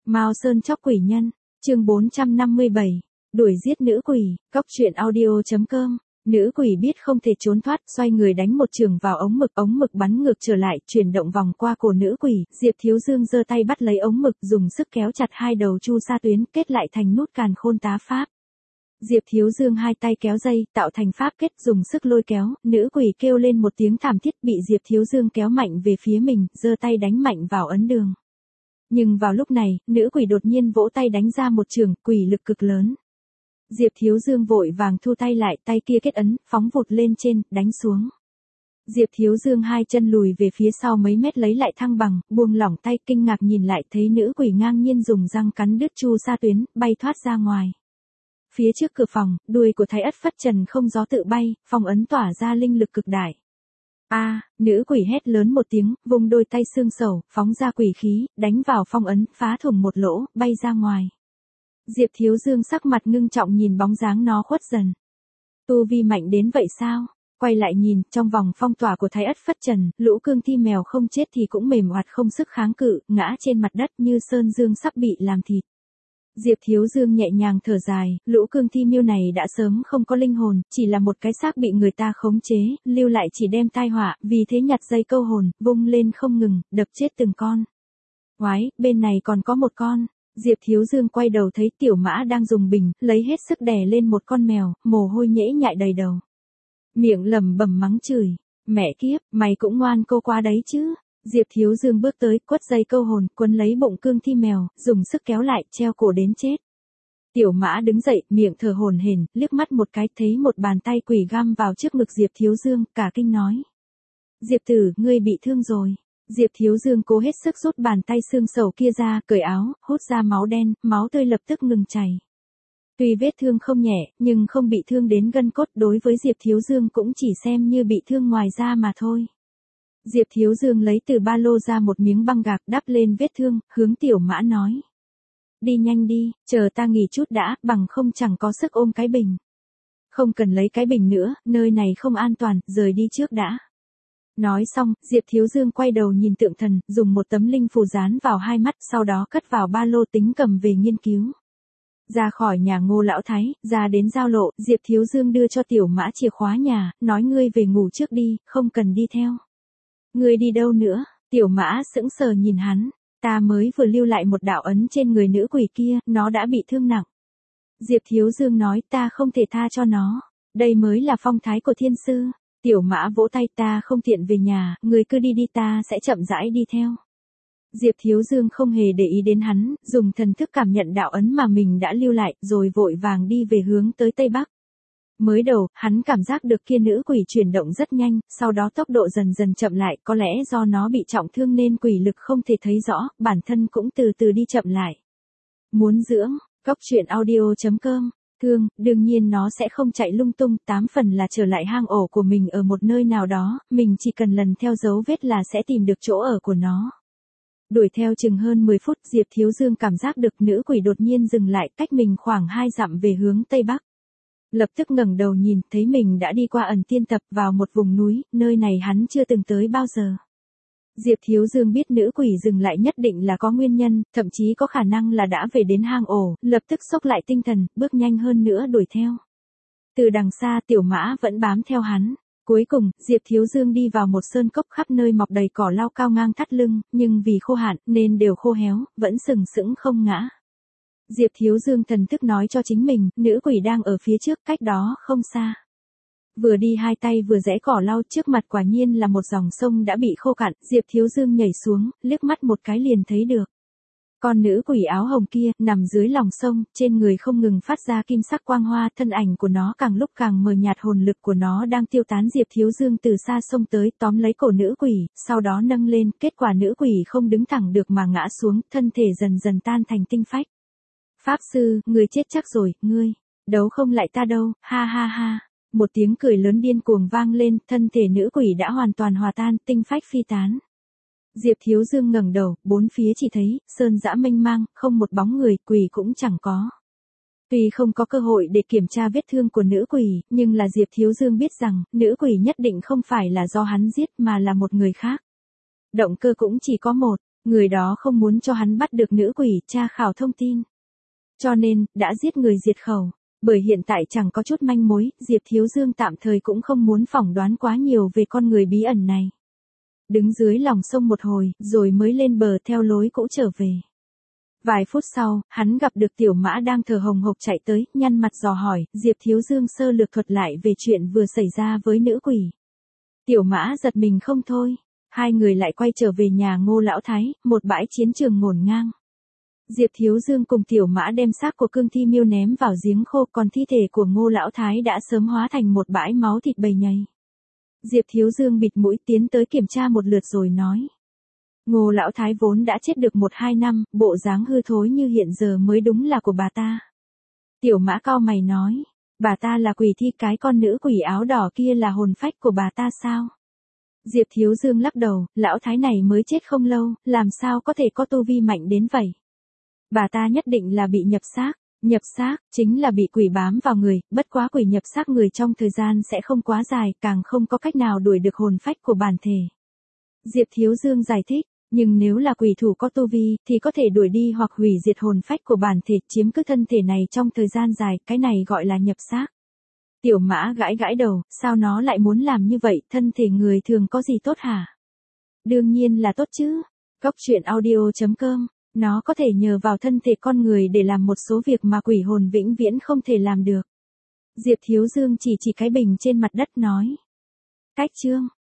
Mao Sơn chóc quỷ nhân, chương 457, đuổi giết nữ quỷ, cóc truyện audio.com. Nữ quỷ biết không thể trốn thoát, xoay người đánh một trường vào ống mực bắn ngược trở lại, chuyển động vòng qua cổ nữ quỷ, Diệp Thiếu Dương giơ tay bắt lấy ống mực, dùng sức kéo chặt hai đầu chu sa tuyến, kết lại thành nút càn khôn tá pháp. Diệp Thiếu Dương hai tay kéo dây, tạo thành pháp kết, dùng sức lôi kéo, nữ quỷ kêu lên một tiếng thảm thiết, bị Diệp Thiếu Dương kéo mạnh về phía mình, giơ tay đánh mạnh vào ấn đường. Nhưng vào lúc này, nữ quỷ đột nhiên vỗ tay đánh ra một trường, quỷ lực cực lớn. Diệp Thiếu Dương vội vàng thu tay lại, tay kia kết ấn, phóng vụt lên trên, đánh xuống. Diệp Thiếu Dương hai chân lùi về phía sau mấy mét lấy lại thăng bằng, buông lỏng tay, kinh ngạc nhìn lại thấy nữ quỷ ngang nhiên dùng răng cắn đứt chu sa tuyến, bay thoát ra ngoài. Phía trước cửa phòng, đuôi của Thái Ất phất trần không gió tự bay, phong ấn tỏa ra linh lực cực đại. Nữ quỷ hét lớn một tiếng, vung đôi tay xương sầu, phóng ra quỷ khí, đánh vào phong ấn, phá thủng một lỗ, bay ra ngoài. Diệp Thiếu Dương sắc mặt ngưng trọng nhìn bóng dáng nó khuất dần. Tu vi mạnh đến vậy sao? Quay lại nhìn, trong vòng phong tỏa của Thái Ất phất trần, lũ cương thi mèo không chết thì cũng mềm oặt không sức kháng cự, ngã trên mặt đất như sơn dương sắp bị làm thịt. Diệp Thiếu Dương nhẹ nhàng thở dài, lũ cương thi miêu này đã sớm không có linh hồn, chỉ là một cái xác bị người ta khống chế, lưu lại chỉ đem tai họa, vì thế nhặt dây câu hồn, vung lên không ngừng, đập chết từng con. Oái, bên này còn có một con. Diệp Thiếu Dương quay đầu thấy Tiểu Mã đang dùng bình, lấy hết sức đè lên một con mèo, mồ hôi nhễ nhại đầy đầu. Miệng lẩm bẩm mắng chửi, mẹ kiếp, mày cũng ngoan cô qua đấy chứ. Diệp Thiếu Dương bước tới, quất dây câu hồn, quấn lấy bụng cương thi mèo, dùng sức kéo lại, treo cổ đến chết. Tiểu Mã đứng dậy, miệng thở hổn hển, liếc mắt một cái, thấy một bàn tay quỷ găm vào trước ngực Diệp Thiếu Dương, cả kinh nói. Diệp tử, ngươi bị thương rồi. Diệp Thiếu Dương cố hết sức rút bàn tay xương sầu kia ra, cởi áo, hút ra máu đen, máu tươi lập tức ngừng chảy. Tuy vết thương không nhẹ, nhưng không bị thương đến gân cốt, đối với Diệp Thiếu Dương cũng chỉ xem như bị thương ngoài da mà thôi. Diệp Thiếu Dương lấy từ ba lô ra một miếng băng gạc đắp lên vết thương, hướng Tiểu Mã nói. Đi nhanh đi, chờ ta nghỉ chút đã, bằng không chẳng có sức ôm cái bình. Không cần lấy cái bình nữa, nơi này không an toàn, rời đi trước đã. Nói xong, Diệp Thiếu Dương quay đầu nhìn Tượng Thần, dùng một tấm linh phù dán vào hai mắt, sau đó cất vào ba lô tính cầm về nghiên cứu. Ra khỏi nhà Ngô Lão Thái, ra đến giao lộ, Diệp Thiếu Dương đưa cho Tiểu Mã chìa khóa nhà, nói ngươi về ngủ trước đi, không cần đi theo. Ngươi đi đâu nữa? Tiểu Mã sững sờ nhìn hắn, ta mới vừa lưu lại một đạo ấn trên người nữ quỷ kia, nó đã bị thương nặng. Diệp Thiếu Dương nói ta không thể tha cho nó, đây mới là phong thái của thiên sư. Tiểu Mã vỗ tay, ta không tiện về nhà, người cứ đi đi, ta sẽ chậm rãi đi theo. Diệp Thiếu Dương không hề để ý đến hắn, dùng thần thức cảm nhận đạo ấn mà mình đã lưu lại, rồi vội vàng đi về hướng tới Tây Bắc. Mới đầu, hắn cảm giác được kia nữ quỷ chuyển động rất nhanh, sau đó tốc độ dần dần chậm lại, có lẽ do nó bị trọng thương nên quỷ lực không thể thấy rõ, bản thân cũng từ từ đi chậm lại. Muốn dưỡng, cóc truyện audio.com. Thương, đương nhiên nó sẽ không chạy lung tung, 8 phần là trở lại hang ổ của mình ở một nơi nào đó, mình chỉ cần lần theo dấu vết là sẽ tìm được chỗ ở của nó. Đuổi theo chừng hơn 10 phút, Diệp Thiếu Dương cảm giác được nữ quỷ đột nhiên dừng lại, cách mình khoảng 2 dặm về hướng Tây Bắc. Lập tức ngẩng đầu nhìn, thấy mình đã đi qua ẩn tiên tập vào một vùng núi, nơi này hắn chưa từng tới bao giờ. Diệp Thiếu Dương biết nữ quỷ dừng lại nhất định là có nguyên nhân, thậm chí có khả năng là đã về đến hang ổ, lập tức xốc lại tinh thần, bước nhanh hơn nữa đuổi theo. Từ đằng xa Tiểu Mã vẫn bám theo hắn. Cuối cùng, Diệp Thiếu Dương đi vào một sơn cốc khắp nơi mọc đầy cỏ lau cao ngang thắt lưng, nhưng vì khô hạn nên đều khô héo, vẫn sừng sững không ngã. Diệp Thiếu Dương thần thức nói cho chính mình, nữ quỷ đang ở phía trước, cách đó không xa. Vừa đi hai tay vừa rẽ cỏ lau, trước mặt quả nhiên là một dòng sông đã bị khô cạn, Diệp Thiếu Dương nhảy xuống, liếc mắt một cái liền thấy được. Con nữ quỷ áo hồng kia, nằm dưới lòng sông, trên người không ngừng phát ra kim sắc quang hoa, thân ảnh của nó càng lúc càng mờ nhạt, hồn lực của nó đang tiêu tán. Diệp Thiếu Dương từ xa sông tới, tóm lấy cổ nữ quỷ, sau đó nâng lên, kết quả nữ quỷ không đứng thẳng được mà ngã xuống, thân thể dần dần tan thành tinh phách. Pháp sư, người chết chắc rồi, ngươi, đấu không lại ta đâu, ha ha ha. Một tiếng cười lớn điên cuồng vang lên, thân thể nữ quỷ đã hoàn toàn hòa tan, tinh phách phi tán. Diệp Thiếu Dương ngẩng đầu, bốn phía chỉ thấy, sơn dã mênh mang, không một bóng người, quỷ cũng chẳng có. Tuy không có cơ hội để kiểm tra vết thương của nữ quỷ, nhưng là Diệp Thiếu Dương biết rằng, nữ quỷ nhất định không phải là do hắn giết mà là một người khác. Động cơ cũng chỉ có một, Người đó không muốn cho hắn bắt được nữ quỷ tra khảo thông tin. Cho nên, đã giết người diệt khẩu. Bởi hiện tại chẳng có chút manh mối, Diệp Thiếu Dương tạm thời cũng không muốn phỏng đoán quá nhiều về con người bí ẩn này. Đứng dưới lòng sông một hồi, rồi mới lên bờ theo lối cũ trở về. Vài phút sau, hắn gặp được Tiểu Mã đang thở hồng hộc chạy tới, nhăn mặt dò hỏi, Diệp Thiếu Dương sơ lược thuật lại về chuyện vừa xảy ra với nữ quỷ. Tiểu Mã giật mình không thôi. Hai người lại quay trở về nhà Ngô Lão Thái, một bãi chiến trường ngổn ngang. Diệp Thiếu Dương cùng Tiểu Mã đem xác của Cương Thi Miêu ném vào giếng khô, còn thi thể của Ngô Lão Thái đã sớm hóa thành một bãi máu thịt bầy nhầy. Diệp Thiếu Dương bịt mũi tiến tới kiểm tra một lượt rồi nói. Ngô Lão Thái vốn đã chết được 1-2 năm, bộ dáng hư thối như hiện giờ mới đúng là của bà ta. Tiểu Mã cau mày nói, bà ta là quỷ thi, cái con nữ quỷ áo đỏ kia là hồn phách của bà ta sao? Diệp Thiếu Dương lắc đầu, Lão Thái này mới chết không lâu, làm sao có thể có tu vi mạnh đến vậy? Bà ta nhất định là bị nhập xác. Nhập xác, chính là bị quỷ bám vào người, bất quá quỷ nhập xác người trong thời gian sẽ không quá dài, càng không có cách nào đuổi được hồn phách của bản thể. Diệp Thiếu Dương giải thích, nhưng nếu là quỷ thủ có tu vi, thì có thể đuổi đi hoặc hủy diệt hồn phách của bản thể, chiếm cứ thân thể này trong thời gian dài, cái này gọi là nhập xác. Tiểu Mã gãi gãi đầu, sao nó lại muốn làm như vậy, thân thể người thường có gì tốt hả? Đương nhiên là tốt chứ. Góc truyện audio.com, nó có thể nhờ vào thân thể con người để làm một số việc mà quỷ hồn vĩnh viễn không thể làm được. Diệp Thiếu Dương chỉ cái bình trên mặt đất nói. Cách chương.